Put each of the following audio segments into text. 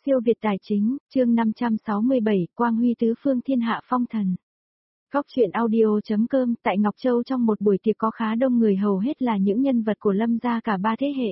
Siêu Việt Tài Chính, chương 567, Quang Huy Tứ Phương Thiên Hạ Phong Thần. Góc truyện audio.com. Tại Ngọc Châu trong một buổi tiệc có khá đông người, hầu hết là những nhân vật của Lâm gia cả ba thế hệ.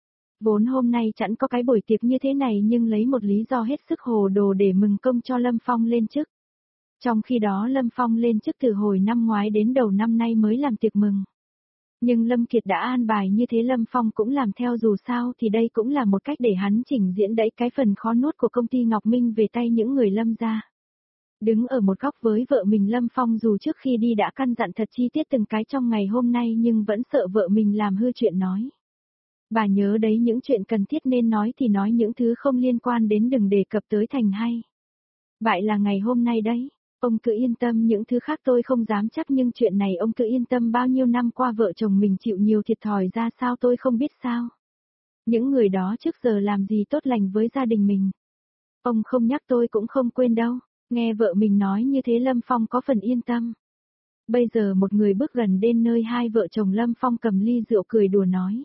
Vốn hôm nay chẳng có cái buổi tiệc như thế này, nhưng lấy một lý do hết sức hồ đồ để mừng công cho Lâm Phong lên chức. Trong khi đó Lâm Phong lên chức từ hồi năm ngoái đến đầu năm nay mới làm tiệc mừng. Nhưng Lâm Kiệt đã an bài như thế, Lâm Phong cũng làm theo, dù sao thì đây cũng là một cách để hắn chỉnh diễn đẩy cái phần khó nuốt của công ty Ngọc Minh về tay những người Lâm gia. Đứng ở một góc với vợ mình, Lâm Phong dù trước khi đi đã căn dặn thật chi tiết từng cái trong ngày hôm nay, nhưng vẫn sợ vợ mình làm hư chuyện nói. Bà nhớ đấy, những chuyện cần thiết nên nói thì nói, những thứ không liên quan đến đừng đề cập tới thành hay. Vậy là ngày hôm nay đấy. Ông cứ yên tâm, những thứ khác tôi không dám chắc, nhưng chuyện này ông cứ yên tâm, bao nhiêu năm qua vợ chồng mình chịu nhiều thiệt thòi ra sao tôi không biết sao. Những người đó trước giờ làm gì tốt lành với gia đình mình. Ông không nhắc tôi cũng không quên đâu. Nghe vợ mình nói như thế, Lâm Phong có phần yên tâm. Bây giờ một người bước gần đến nơi hai vợ chồng, Lâm Phong cầm ly rượu cười đùa nói.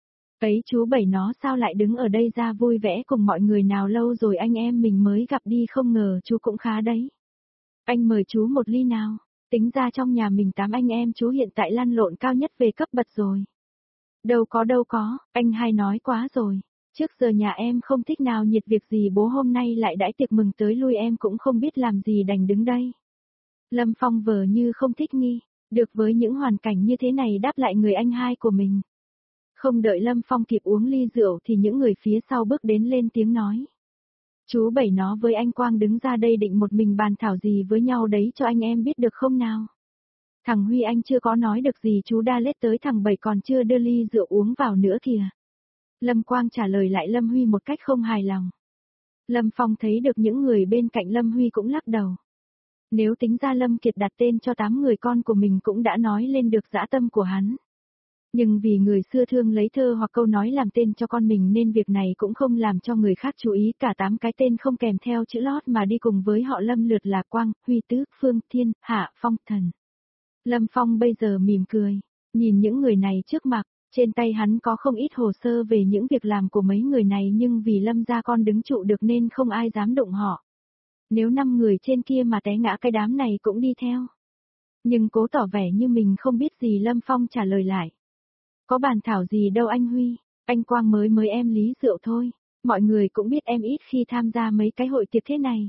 Ấy chú Bảy nó sao lại đứng ở đây ra vui vẻ cùng mọi người, nào lâu rồi anh em mình mới gặp đi, không ngờ chú cũng khá đấy. Anh mời chú một ly nào, tính ra trong nhà mình 8 anh em chú hiện tại lăn lộn cao nhất về cấp bậc rồi. Đâu có, anh hay nói quá rồi. Trước giờ nhà em không thích nào nhiệt việc gì, bố hôm nay lại đãi tiệc mừng tới lui, em cũng không biết làm gì đành đứng đây. Lâm Phong vờ như không thích nghi, được với những hoàn cảnh như thế này đáp lại người anh hai của mình. Không đợi Lâm Phong kịp uống ly rượu thì những người phía sau bước đến lên tiếng nói. Chú Bảy nó với anh Quang đứng ra đây định một mình bàn thảo gì với nhau đấy, cho anh em biết được không nào? Thằng Huy anh chưa có nói được gì chú đã lết tới, thằng Bảy còn chưa đưa ly rượu uống vào nữa kìa. Lâm Quang trả lời lại Lâm Huy một cách không hài lòng. Lâm Phong thấy được những người bên cạnh Lâm Huy cũng lắc đầu. Nếu tính ra Lâm Kiệt đặt tên cho 8 người con của mình cũng đã nói lên được dã tâm của hắn. Nhưng vì người xưa thương lấy thơ hoặc câu nói làm tên cho con mình nên việc này cũng không làm cho người khác chú ý, cả 8 cái tên không kèm theo chữ lót mà đi cùng với họ Lâm lượt là Quang, Huy, Tứ, Phương, Thiên, Hạ, Phong, Thần. Lâm Phong bây giờ mỉm cười, nhìn những người này trước mặt, trên tay hắn có không ít hồ sơ về những việc làm của mấy người này, nhưng vì Lâm gia con đứng trụ được nên không ai dám đụng họ. Nếu 5 người trên kia mà té ngã, cái đám này cũng đi theo. Nhưng cố tỏ vẻ như mình không biết gì, Lâm Phong trả lời lại. Có bàn thảo gì đâu anh Huy, anh Quang mới em lý rượu thôi, mọi người cũng biết em ít khi tham gia mấy cái hội tiệc thế này.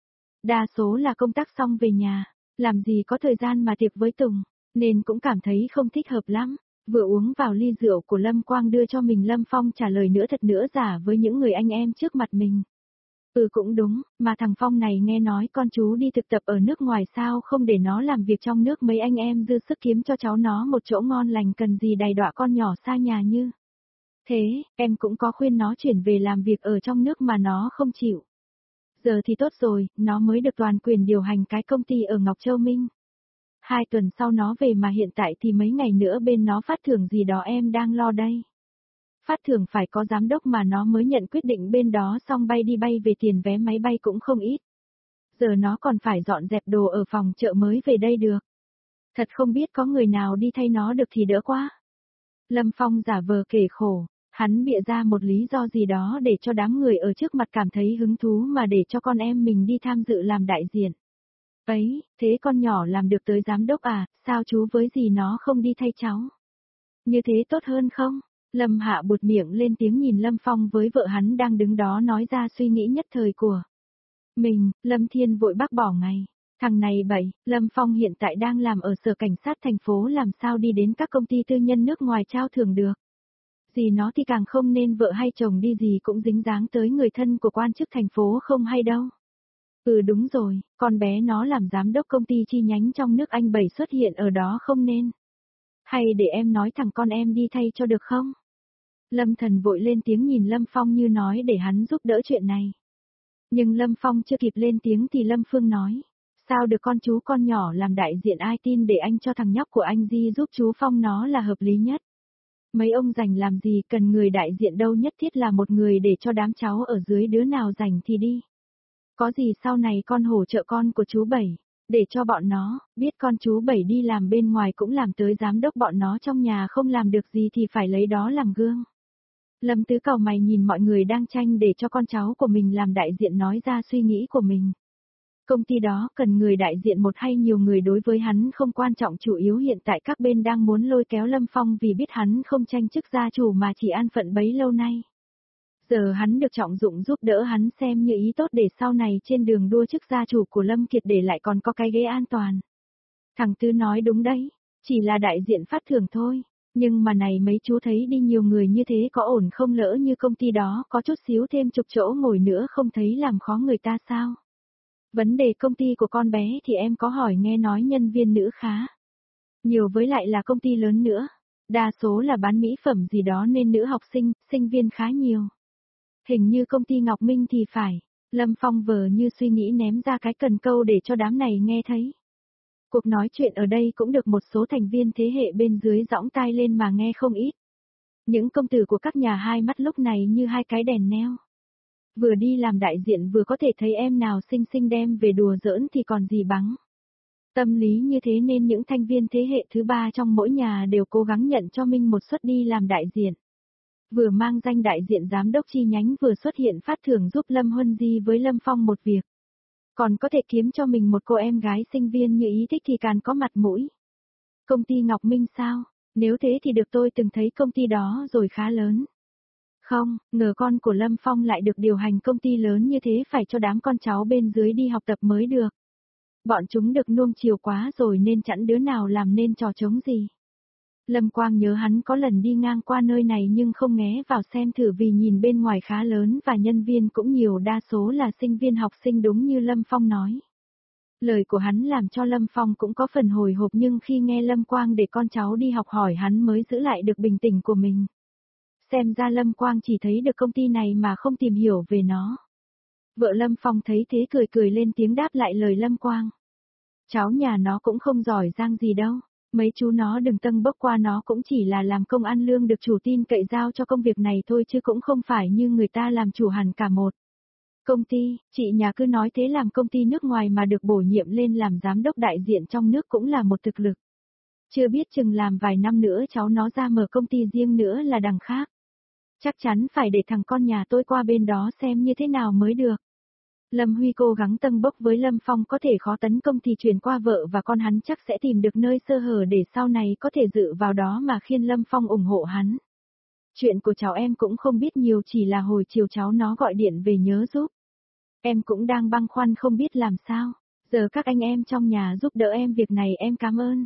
Đa số là công tác xong về nhà, làm gì có thời gian mà tiệc với Tùng, nên cũng cảm thấy không thích hợp lắm. Vừa uống vào ly rượu của Lâm Quang đưa cho mình, Lâm Phong trả lời nữa thật nữa giả với những người anh em trước mặt mình. Cũng đúng, mà thằng Phong này nghe nói con chú đi thực tập ở nước ngoài, sao không để nó làm việc trong nước, mấy anh em dư sức kiếm cho cháu nó một chỗ ngon lành, cần gì đày đọa con nhỏ xa nhà như. Thế, em cũng có khuyên nó chuyển về làm việc ở trong nước mà nó không chịu. Giờ thì tốt rồi, nó mới được toàn quyền điều hành cái công ty ở Ngọc Châu Minh. 2 tuần sau nó về, mà hiện tại thì mấy ngày nữa bên nó phát thưởng gì đó em đang lo đây. Phát thưởng phải có giám đốc mà nó mới nhận quyết định bên đó xong, bay đi bay về tiền vé máy bay cũng không ít. Giờ nó còn phải dọn dẹp đồ ở phòng chợ mới về đây được. Thật không biết có người nào đi thay nó được thì đỡ quá. Lâm Phong giả vờ kể khổ, hắn bịa ra một lý do gì đó để cho đám người ở trước mặt cảm thấy hứng thú mà để cho con em mình đi tham dự làm đại diện. Ấy, thế con nhỏ làm được tới giám đốc à, sao chú với dì nó không đi thay cháu? Như thế tốt hơn không? Lâm Hạ buột miệng lên tiếng nhìn Lâm Phong với vợ hắn đang đứng đó nói ra suy nghĩ nhất thời của mình. Lâm Thiên vội bác bỏ ngay. Thằng này bậy, Lâm Phong hiện tại đang làm ở sở cảnh sát thành phố, làm sao đi đến các công ty tư nhân nước ngoài trao thưởng được. Dì nó thì càng không nên, vợ hay chồng đi gì cũng dính dáng tới người thân của quan chức thành phố không hay đâu. Đúng rồi, con bé nó làm giám đốc công ty chi nhánh trong nước, anh Bảy xuất hiện ở đó không nên. Hay để em nói thằng con em đi thay cho được không? Lâm Thần vội lên tiếng nhìn Lâm Phong như nói để hắn giúp đỡ chuyện này. Nhưng Lâm Phong chưa kịp lên tiếng thì Lâm Phương nói. Sao được, con chú con nhỏ làm đại diện, ai tin, để anh cho thằng nhóc của anh Di giúp chú Phong, nó là hợp lý nhất. Mấy ông rảnh làm gì, cần người đại diện đâu, nhất thiết là một người để cho đám cháu ở dưới, đứa nào rảnh thì đi. Có gì sau này con hỗ trợ con của chú Bảy, để cho bọn nó biết con chú Bảy đi làm bên ngoài cũng làm tới giám đốc, bọn nó trong nhà không làm được gì thì phải lấy đó làm gương. Lâm Tứ cau mày nhìn mọi người đang tranh để cho con cháu của mình làm đại diện nói ra suy nghĩ của mình. Công ty đó cần người đại diện một hay nhiều người đối với hắn không quan trọng, chủ yếu hiện tại các bên đang muốn lôi kéo Lâm Phong vì biết hắn không tranh chức gia chủ mà chỉ an phận bấy lâu nay. Giờ hắn được trọng dụng giúp đỡ hắn xem như ý tốt để sau này trên đường đua chức gia chủ của Lâm Kiệt để lại còn có cái ghế an toàn. Thằng Tứ nói đúng đấy, chỉ là đại diện phát thưởng thôi. Nhưng mà này mấy chú thấy đi nhiều người như thế có ổn không, lỡ như công ty đó có chút xíu thêm chục chỗ ngồi nữa không thấy làm khó người ta sao? Vấn đề công ty của con bé thì em có hỏi nghe nói nhân viên nữ khá nhiều, với lại là công ty lớn nữa. Đa số là bán mỹ phẩm gì đó nên nữ học sinh, sinh viên khá nhiều. Hình như công ty Ngọc Minh thì phải. Lâm Phong vờ như suy nghĩ ném ra cái cần câu để cho đám này nghe thấy. Cuộc nói chuyện ở đây cũng được một số thành viên thế hệ bên dưới giõng tai lên mà nghe không ít. Những công tử của các nhà hai mắt lúc này như hai cái đèn neo. Vừa đi làm đại diện vừa có thể thấy em nào xinh xinh đem về đùa giỡn thì còn gì bằng. Tâm lý như thế nên những thành viên thế hệ thứ ba trong mỗi nhà đều cố gắng nhận cho mình một suất đi làm đại diện. Vừa mang danh đại diện giám đốc chi nhánh vừa xuất hiện phát thưởng giúp Lâm Huân Di với Lâm Phong một việc. Còn có thể kiếm cho mình một cô em gái sinh viên như ý thích thì càng có mặt mũi. Công ty Ngọc Minh sao? Nếu thế thì được, tôi từng thấy công ty đó rồi, khá lớn. Không, ngờ con của Lâm Phong lại được điều hành công ty lớn như thế, phải cho đám con cháu bên dưới đi học tập mới được. Bọn chúng được nuông chiều quá rồi nên chẳng đứa nào làm nên trò trống gì. Lâm Quang nhớ hắn có lần đi ngang qua nơi này nhưng không nghé vào xem thử vì nhìn bên ngoài khá lớn và nhân viên cũng nhiều, đa số là sinh viên học sinh đúng như Lâm Phong nói. Lời của hắn làm cho Lâm Phong cũng có phần hồi hộp, nhưng khi nghe Lâm Quang để con cháu đi học hỏi hắn mới giữ lại được bình tĩnh của mình. Xem ra Lâm Quang chỉ thấy được công ty này mà không tìm hiểu về nó. Vợ Lâm Phong thấy thế cười cười lên tiếng đáp lại lời Lâm Quang. Cháu nhà nó cũng không giỏi giang gì đâu. Mấy chú nó đừng tâng bốc qua, nó cũng chỉ là làm công ăn lương được chủ tin cậy giao cho công việc này thôi, chứ cũng không phải như người ta làm chủ hẳn cả một công ty. Chị nhà cứ nói thế, làm công ty nước ngoài mà được bổ nhiệm lên làm giám đốc đại diện trong nước cũng là một thực lực. Chưa biết chừng làm vài năm nữa cháu nó ra mở công ty riêng nữa là đằng khác. Chắc chắn phải để thằng con nhà tôi qua bên đó xem như thế nào mới được. Lâm Huy cố gắng tâng bốc với Lâm Phong, có thể khó tấn công thì chuyển qua vợ và con hắn chắc sẽ tìm được nơi sơ hở để sau này có thể dựa vào đó mà khiên Lâm Phong ủng hộ hắn. Chuyện của cháu em cũng không biết nhiều, chỉ là hồi chiều cháu nó gọi điện về nhớ giúp. Em cũng đang băn khoăn không biết làm sao. Giờ các anh em trong nhà giúp đỡ em việc này em cảm ơn.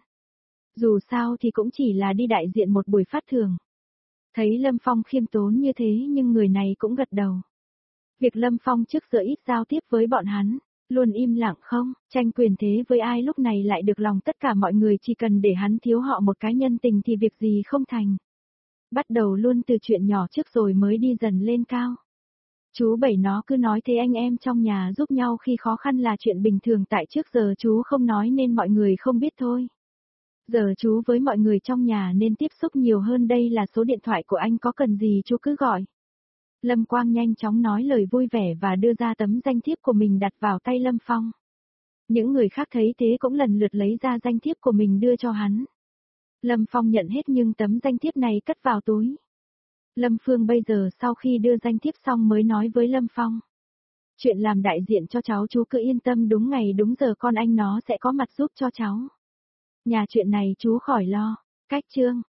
Dù sao thì cũng chỉ là đi đại diện một buổi phát thưởng. Thấy Lâm Phong khiêm tốn như thế nhưng người này cũng gật đầu. Việc Lâm Phong trước giờ ít giao tiếp với bọn hắn, luôn im lặng không, tranh quyền thế với ai, lúc này lại được lòng tất cả mọi người, chỉ cần để hắn thiếu họ một cái nhân tình thì việc gì không thành. Bắt đầu luôn từ chuyện nhỏ trước rồi mới đi dần lên cao. Chú Bảy nó cứ nói thế anh em trong nhà giúp nhau khi khó khăn là chuyện bình thường, tại trước giờ chú không nói nên mọi người không biết thôi. Giờ chú với mọi người trong nhà nên tiếp xúc nhiều hơn, đây là số điện thoại của anh, có cần gì chú cứ gọi. Lâm Quang nhanh chóng nói lời vui vẻ và đưa ra tấm danh thiếp của mình đặt vào tay Lâm Phong. Những người khác thấy thế cũng lần lượt lấy ra danh thiếp của mình đưa cho hắn. Lâm Phong nhận hết nhưng tấm danh thiếp này cất vào túi. Lâm Phương bây giờ sau khi đưa danh thiếp xong mới nói với Lâm Phong. Chuyện làm đại diện cho cháu chú cứ yên tâm, đúng ngày đúng giờ con anh nó sẽ có mặt giúp cho cháu. Nhà chuyện này chú khỏi lo. Cách chương